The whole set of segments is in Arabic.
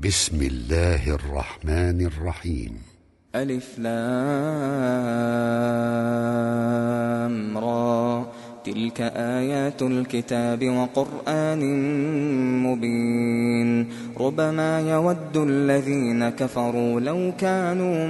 بسم الله الرحمن الرحيم. ألف لام را، تلك آيات الكتاب وقرآن مبين. ربما يود الذين كفروا لو كانوا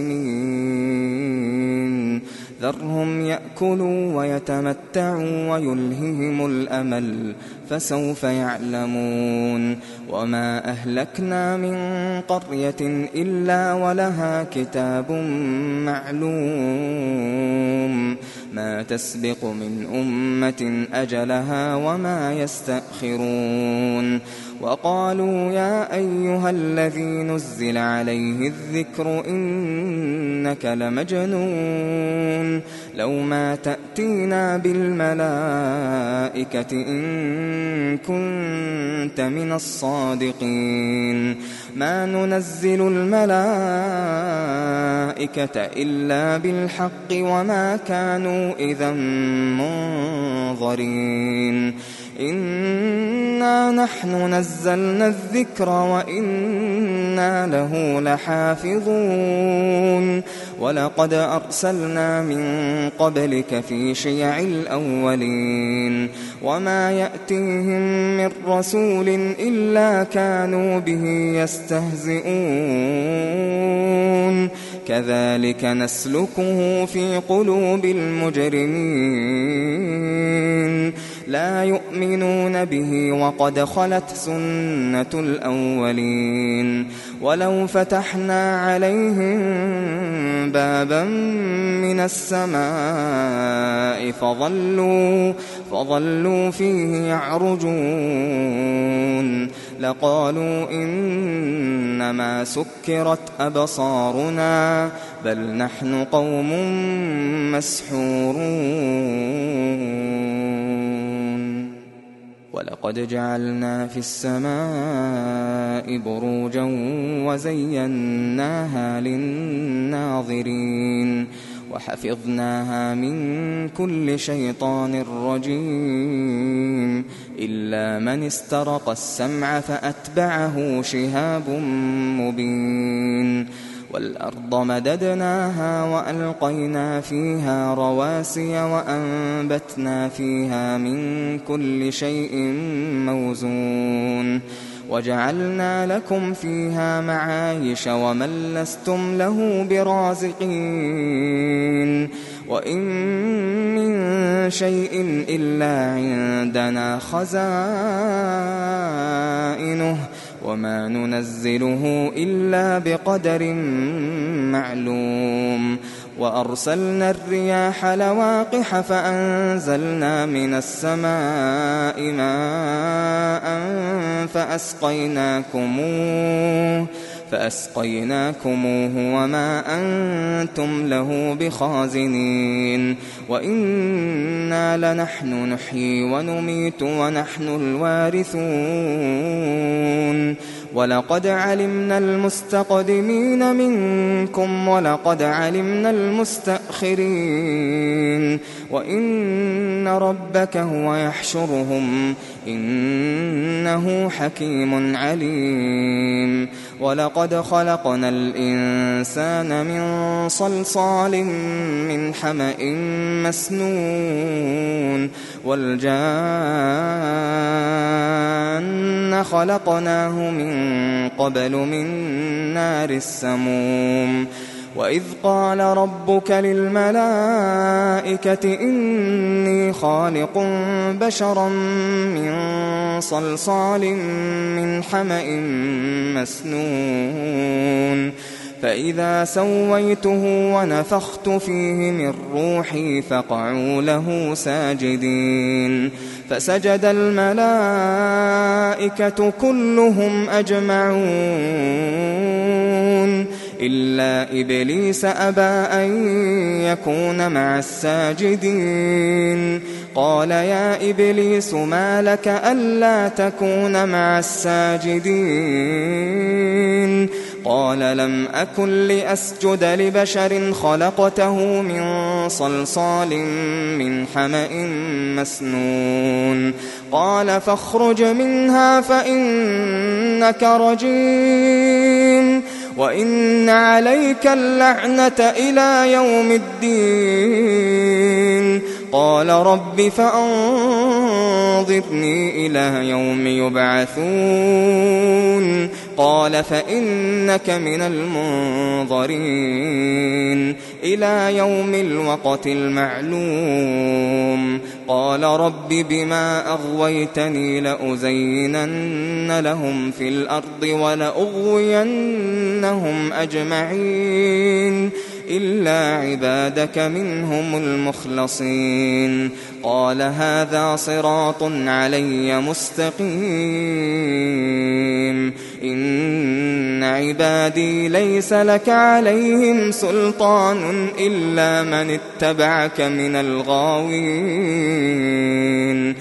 مسلمين، ذرهم يأكلوا ويتمتعوا ويلههم الأمل، فسوف يعلمون. وما أهلكنا من قرية إلا ولها كتاب معلوم، ما تسبق من أمة أجلها وما يستأخرون. وقالوا يا أيها الذي نزل عليه الذكر إنك لمجنون، لو ما تأتينا بالملائكة إن كنت من الصادقين. ما ننزل الملائكة إلا بالحق وما كانوا إذا منظرين. إنا نحن نزلنا الذكر وإنا له لحافظون. ولقد أرسلنا من قبلك في شيع الأولين، وما يأتيهم من رسول إلا كانوا به يستهزئون. كذلك نسلكه في قلوب المجرمين، لا يؤمنون به وقد خلت سنة الأولين. ولو فتحنا عليهم بابا من السماء فظلوا فيه يعرجون، لقالوا إنما سكرت أبصارنا بل نحن قوم مسحورون. ولقد جعلنا في السماء بروجا وزيناها للناظرين، وحفظناها من كل شيطان رجيم، إلا من استرق السمع فأتبعه شهاب مبين. والأرض مددناها وألقينا فيها رواسي وأنبتنا فيها من كل شيء موزون، وجعلنا لكم فيها معايش ومن لستم له برازقين. وإن من شيء إلا عندنا خزائنه وما ننزله إلا بقدر معلوم. وأرسلنا الرياح لواقح فأنزلنا من السماء ماء فأسقيناكموه وما أنتم له بخازنين. وإنا لنحن نحيي ونميت ونحن الوارثون. ولقد علمنا المستقدمين منكم ولقد علمنا المستأخرين، وإن ربك هو يحشرهم إنه حكيم عليم. ولقد خلقنا الإنسان من صلصال من حمأ مسنون، والجان خلقناه من قبل من نار السموم. وإذ قال ربك للملائكة إني خالق بشرا من صلصال من حمأ مسنون، فإذا سويته ونفخت فيه من روحي فقعوا له ساجدين. فسجد الملائكة كلهم أجمعون إلا إبليس أبى أن يكون مع الساجدين. قال يا إبليس ما لك ألا تكون مع الساجدين؟ قال لم أكن لأسجد لبشر خلقته من صلصال من حمأ مسنون قال فاخرج منها فإنك رجيم وإن عليك اللعنة إلى يوم الدين قال رب فأنظرني إلى يوم يبعثون قال فإنك من المنظرين إلى يوم الوقت المعلوم قال رب بما أغويتني لأزينن لهم في الأرض ولأغوينهم أجمعين إلا عبادك منهم المخلصين قال هذا صراط علي مستقيم إن عبادي ليس لك عليهم سلطان إلا من اتبعك من الغاوين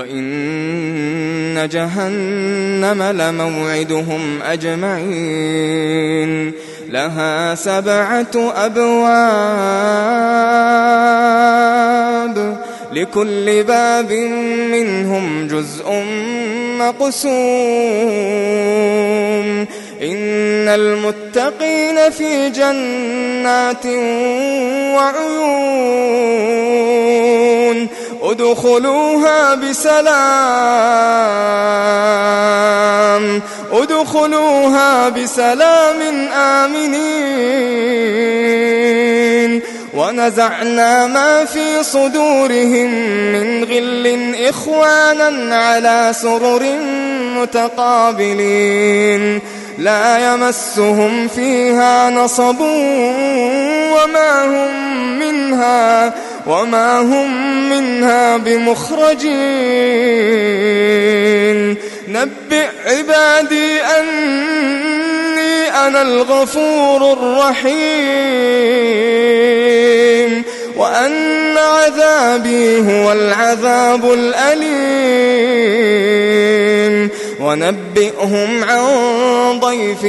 وإن جهنم لموعدهم أجمعين لها 7 أبواب لكل باب منهم جزء مقسوم إن المتقين في جنات وعيون ادخلوها بسلام آمنين ونزعنا ما في صدورهم من غل إخوانا على سرر متقابلين لا يمسهم فيها نصب وما هم منها بمخرجين نبئ عبادي أني أنا الغفور الرحيم وأن عذابي هو العذاب الأليم ونبئهم عن ضيف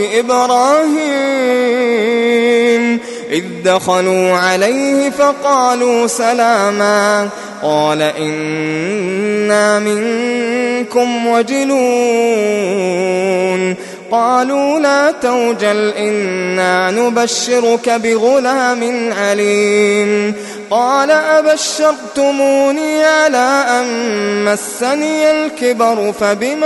إبراهيم إذ دخلوا عليه فقالوا سلاما قال إنا منكم وجلون قالوا لا توجل إنا نبشرك بغلام عليم قال أبشرتموني على أن مسني الكبر فبم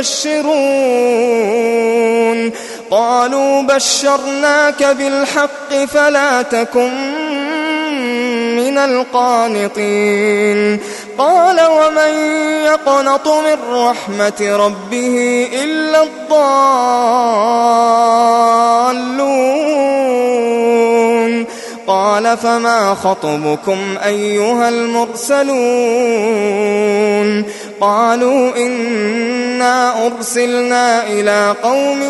تبشرون قالوا بشرناك بالحق فلا تكن من القانطين قال ومن يقنط من رحمة ربه إلا الضالون قال فما خطبكم أيها المرسلون قالوا إنا أرسلنا إلى قوم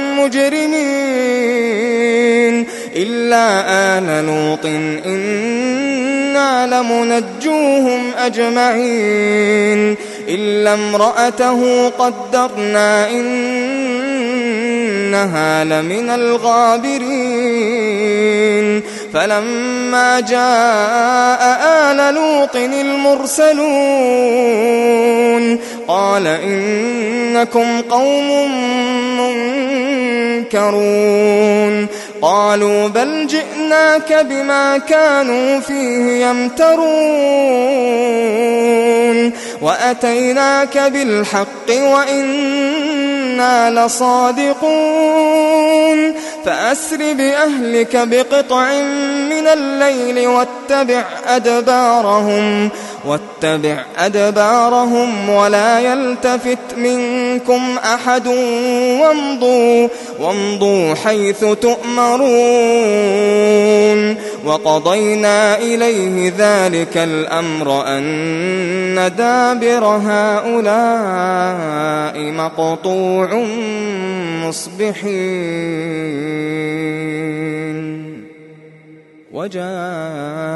مجرمين إلا آل لوط إنا لمنجوهم أجمعين إلا امرأته قدرنا إنها لمن الغابرين فلما جاء آل لوط المرسلون قال إنكم قوم منكرون قالوا بل جئناك بما كانوا فيه يمترون وأتيناك بالحق وإنا لصادقون فأسر بأهلك بقطع من الليل واتبع أدبارهم ولا يلتفت منكم أحد وامضوا حيث تؤمرون وقضينا إليه ذلك الأمر أن دابر هؤلاء مقطوع مصبحين وجاء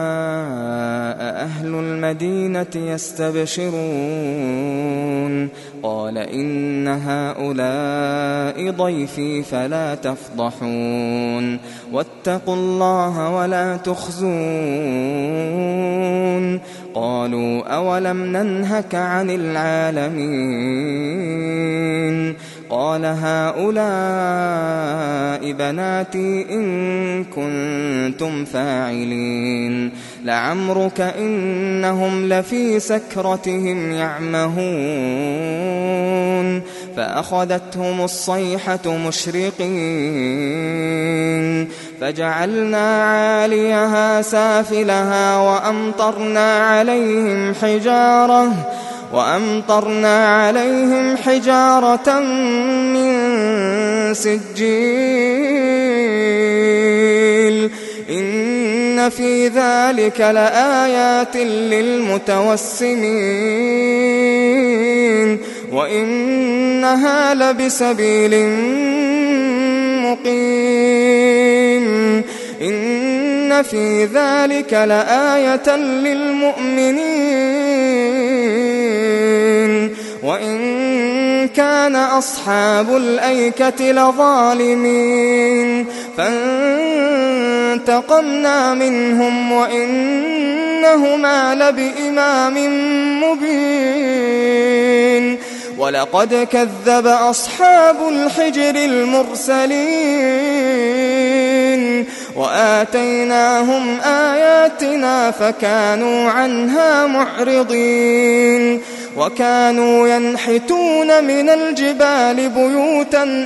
أهل المدينة يستبشرون قال إن هؤلاء ضيفي فلا تفضحون واتقوا الله ولا تخزون قالوا أولم ننهك عن العالمين قال هؤلاء بناتي إن كنتم فاعلين لعمرك إنهم لفي سكرتهم يعمهون فأخذتهم الصيحة مشرقين فجعلنا عاليها سافلها وأمطرنا عليهم حجارة من سجيل إن في ذلك لآيات للمتوسمين وإنها لبسبيل مقيم إن في ذلك لآية للمؤمنين وإن كان أصحاب الأيكة لظالمين فانتقمنا منهم وإنهما لبإمام مبين ولقد كذب أصحاب الحجر المرسلين وآتيناهم آياتنا فكانوا عنها معرضين وكانوا ينحتون من الجبال بيوتا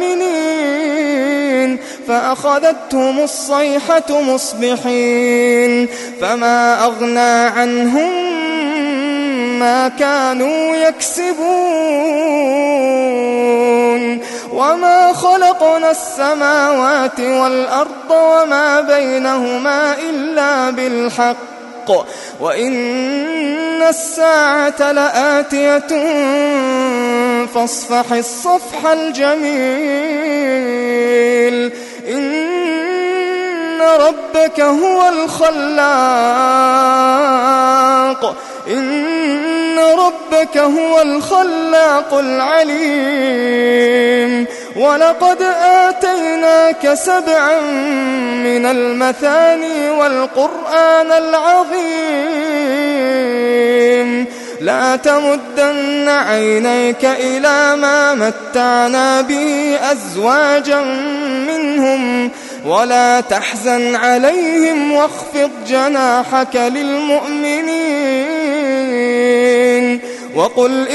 آمنين فأخذتهم الصيحة مصبحين فما أغنى عنهم ما كانوا يكسبون وما خلقنا السماوات والأرض وما بينهما إلا بالحق وإن الساعة لآتية فاصفح الصفح الجميل إن ربك هو الخلاق العليم ولقد آتيناك 7 من المثاني والقرآن العظيم لا تمدن عينيك إلى ما متعنا به أزواجا منهم ولا تحزن عليهم واخفض جناحك للمؤمنين وقل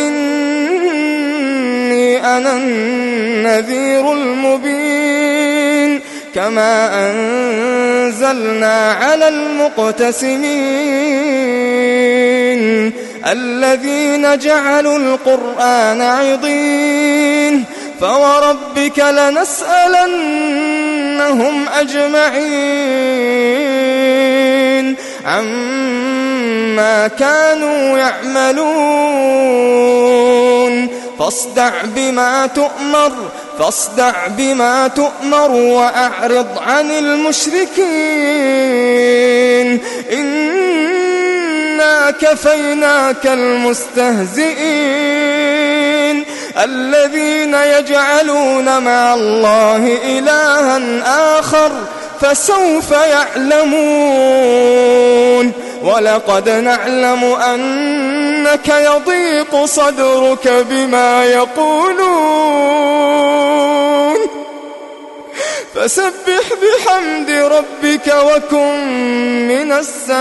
إني أنا النذير المبين كما أنزلنا على المقتسمين الذين جعلوا القرآن عضين فوربك لنسألنهم أجمعين عما كانوا يعملون فاصدع بما تؤمر وأعرض عن المشركين إنا كفيناك المستهزئين الذين يجعلون مع الله إلها آخر فسوف يعلمون ولقد نعلم أنك يضيق صدرك بما يقولون فسبح بحمد ربك وكن من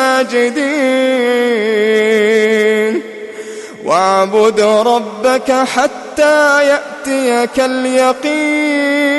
الساجدين واعبد ربك حتى يأتيك اليقين